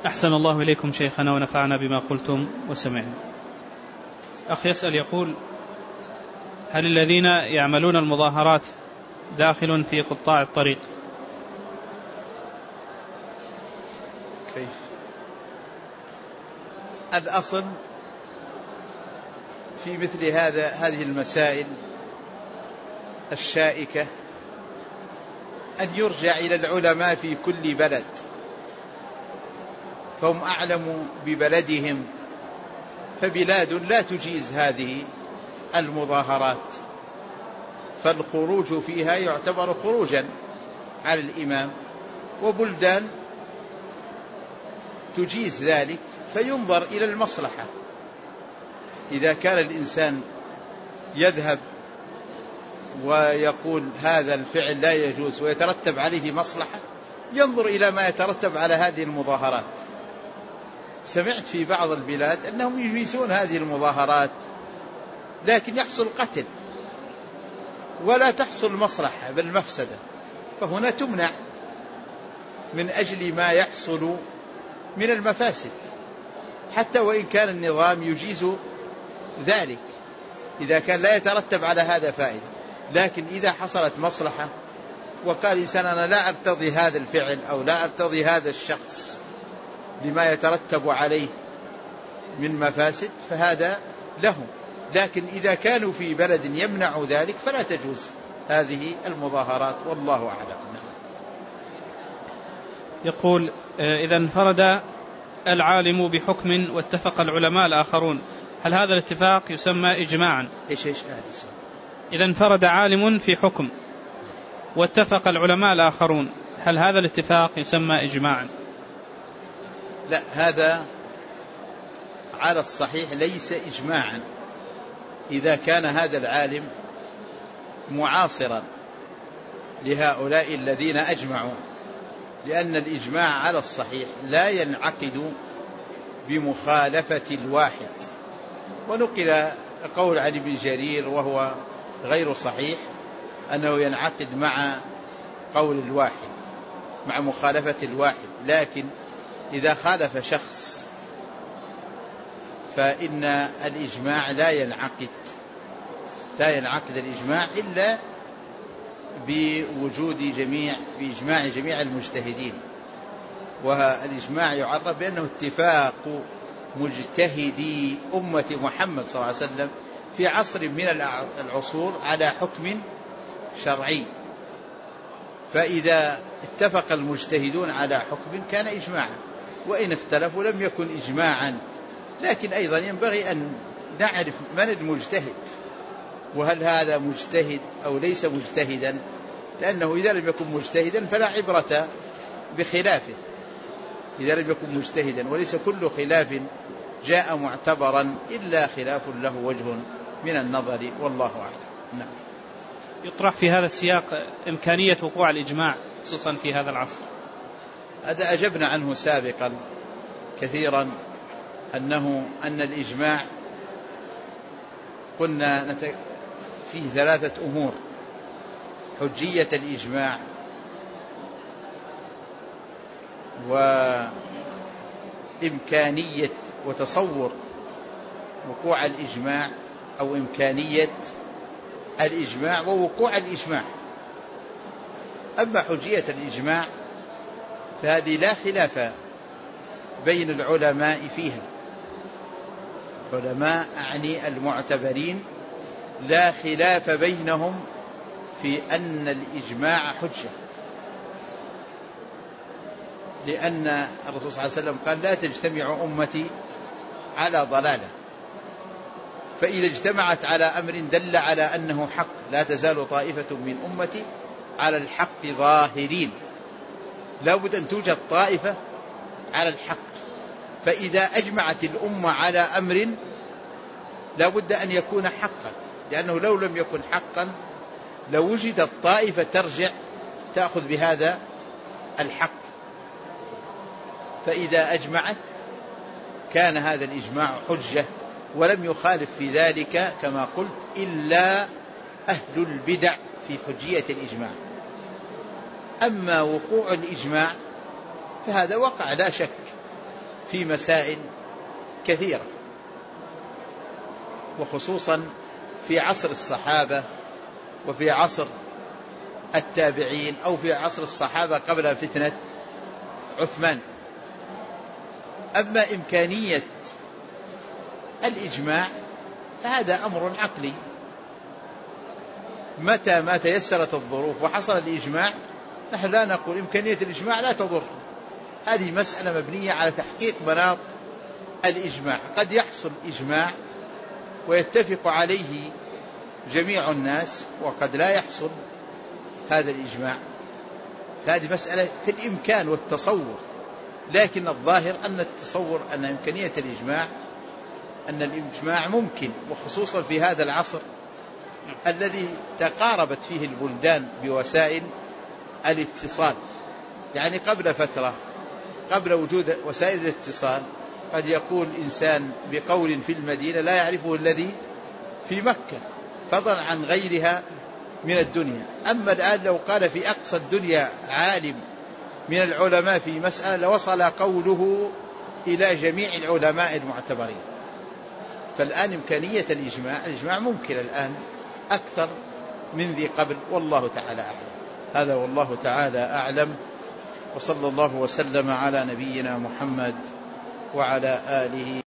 أحسن الله إليكم شيخنا ونفعنا بما قلتم وسمعنا. أخ يسأل يقول: هل الذين يعملون المظاهرات داخل في قطاع الطريق؟ كيف؟ الأصل في مثل هذه المسائل الشائكة أن يرجع إلى العلماء في كل بلد، فهم أعلم ببلدهم، فبلاد لا تجيز هذه المظاهرات فالخروج فيها يعتبر خروجا على الإمام، وبلدان تجيز ذلك فينظر إلى المصلحة. إذا كان الإنسان يذهب ويقول هذا الفعل لا يجوز ويترتب عليه مصلحة، ينظر إلى ما يترتب على هذه المظاهرات. سمعت في بعض البلاد أنهم يجيزون هذه المظاهرات لكن يحصل قتل ولا تحصل مصلحة بل مفسدة، فهنا تمنع من أجل ما يحصل من المفاسد، حتى وإن كان النظام يجيز ذلك إذا كان لا يترتب على هذا فائدة. لكن إذا حصلت مصلحة وقال إنسان أنا لا أرتضي هذا الفعل أو لا أرتضي هذا الشخص لما يترتب عليه من مفاسد فهذا لهم. لكن إذا كانوا في بلد يمنع ذلك فلا تجوز هذه المظاهرات، والله أعلم. يقول: إذا انفرد العالم بحكم واتفق العلماء الآخرون، هل هذا الاتفاق يسمى إجماعا؟ إذا انفرد عالم في حكم واتفق العلماء الآخرون، هل هذا الاتفاق يسمى إجماعا؟ لا، هذا على الصحيح ليس إجماعا إذا كان هذا العالم معاصرا لهؤلاء الذين أجمعوا، لأن الإجماع على الصحيح لا ينعقد بمخالفة الواحد. ونقل قول علي بن جرير وهو غير صحيح أنه ينعقد مع قول الواحد، مع مخالفة الواحد. لكن إذا خالف شخص فإن الإجماع لا ينعقد الإجماع إلا بإجماع جميع المجتهدين. والإجماع يعرف بأنه اتفاق مجتهدي أمة محمد صلى الله عليه وسلم في عصر من العصور على حكم شرعي. فإذا اتفق المجتهدون على حكم كان إجماعا، وإن اختلفوا لم يكن إجماعا. لكن أيضا ينبغي أن نعرف من المجتهد، وهل هذا مجتهد أو ليس مجتهدا، لأنه إذا لم يكن مجتهدا فلا عبرة بخلافه. إذا لم يكن مجتهدا، وليس كل خلاف جاء معتبرا إلا خلاف له وجه من النظر، والله أعلم. نعم. يطرح في هذا السياق إمكانية وقوع الإجماع خصوصا في هذا العصر. هذا أجبنا عنه سابقا كثيرا، أن الإجماع قلنا فيه 3 أمور: حجية الإجماع، وإمكانية وتصور وقوع الإجماع، أو إمكانية الإجماع ووقوع الإجماع. أما حجية الإجماع فهذه لا خلاف بين العلماء فيها، علماء أعني المعتبرين لا خلاف بينهم في أن الإجماع حجة، لأن الرسول صلى الله عليه وسلم قال لا تجتمع أمتي على ضلالة، فإذا اجتمعت على أمر دل على أنه حق لا تزال طائفة من أمتي على الحق ظاهرين. لا بد أن توجد طائفة على الحق، فإذا أجمعت الأمة على أمر لا بد أن يكون حقا، لأنه لو لم يكن حقا لو وجدت طائفة ترجع تأخذ بهذا الحق. فإذا أجمعت كان هذا الإجماع حجة، ولم يخالف في ذلك كما قلت إلا أهل البدع في حجية الإجماع. أما وقوع الإجماع فهذا وقع لا شك، في مسائل كثيرة، وخصوصا في عصر الصحابة وفي عصر التابعين أو في عصر الصحابة قبل فتنة عثمان. أما إمكانية الإجماع فهذا أمر عقلي، متى ما تيسرت الظروف وحصل الإجماع نحن لا نقول إمكانية الإجماع لا تضر، هذه مسألة مبنية على تحقيق مناط الإجماع. قد يحصل إجماع ويتفق عليه جميع الناس وقد لا يحصل هذا الإجماع، فهذه مسألة في الإمكان والتصور، لكن الظاهر أن التصور أن إمكانية الإجماع أن الإجماع ممكن، وخصوصا في هذا العصر الذي تقاربت فيه البلدان بوسائل الاتصال. يعني قبل فترة، قبل وجود وسائل الاتصال، قد يقول إنسان بقول في المدينة لا يعرفه الذي في مكة، فضلا عن غيرها من الدنيا. أما الآن لو قال في أقصى الدنيا عالم من العلماء في مسألة لوصل قوله إلى جميع العلماء المعتبرين. فالآن إمكانية الإجماع ممكن الآن أكثر من ذي قبل، والله تعالى أعلم. هذا والله تعالى أعلم، وصلى الله وسلم على نبينا محمد وعلى آله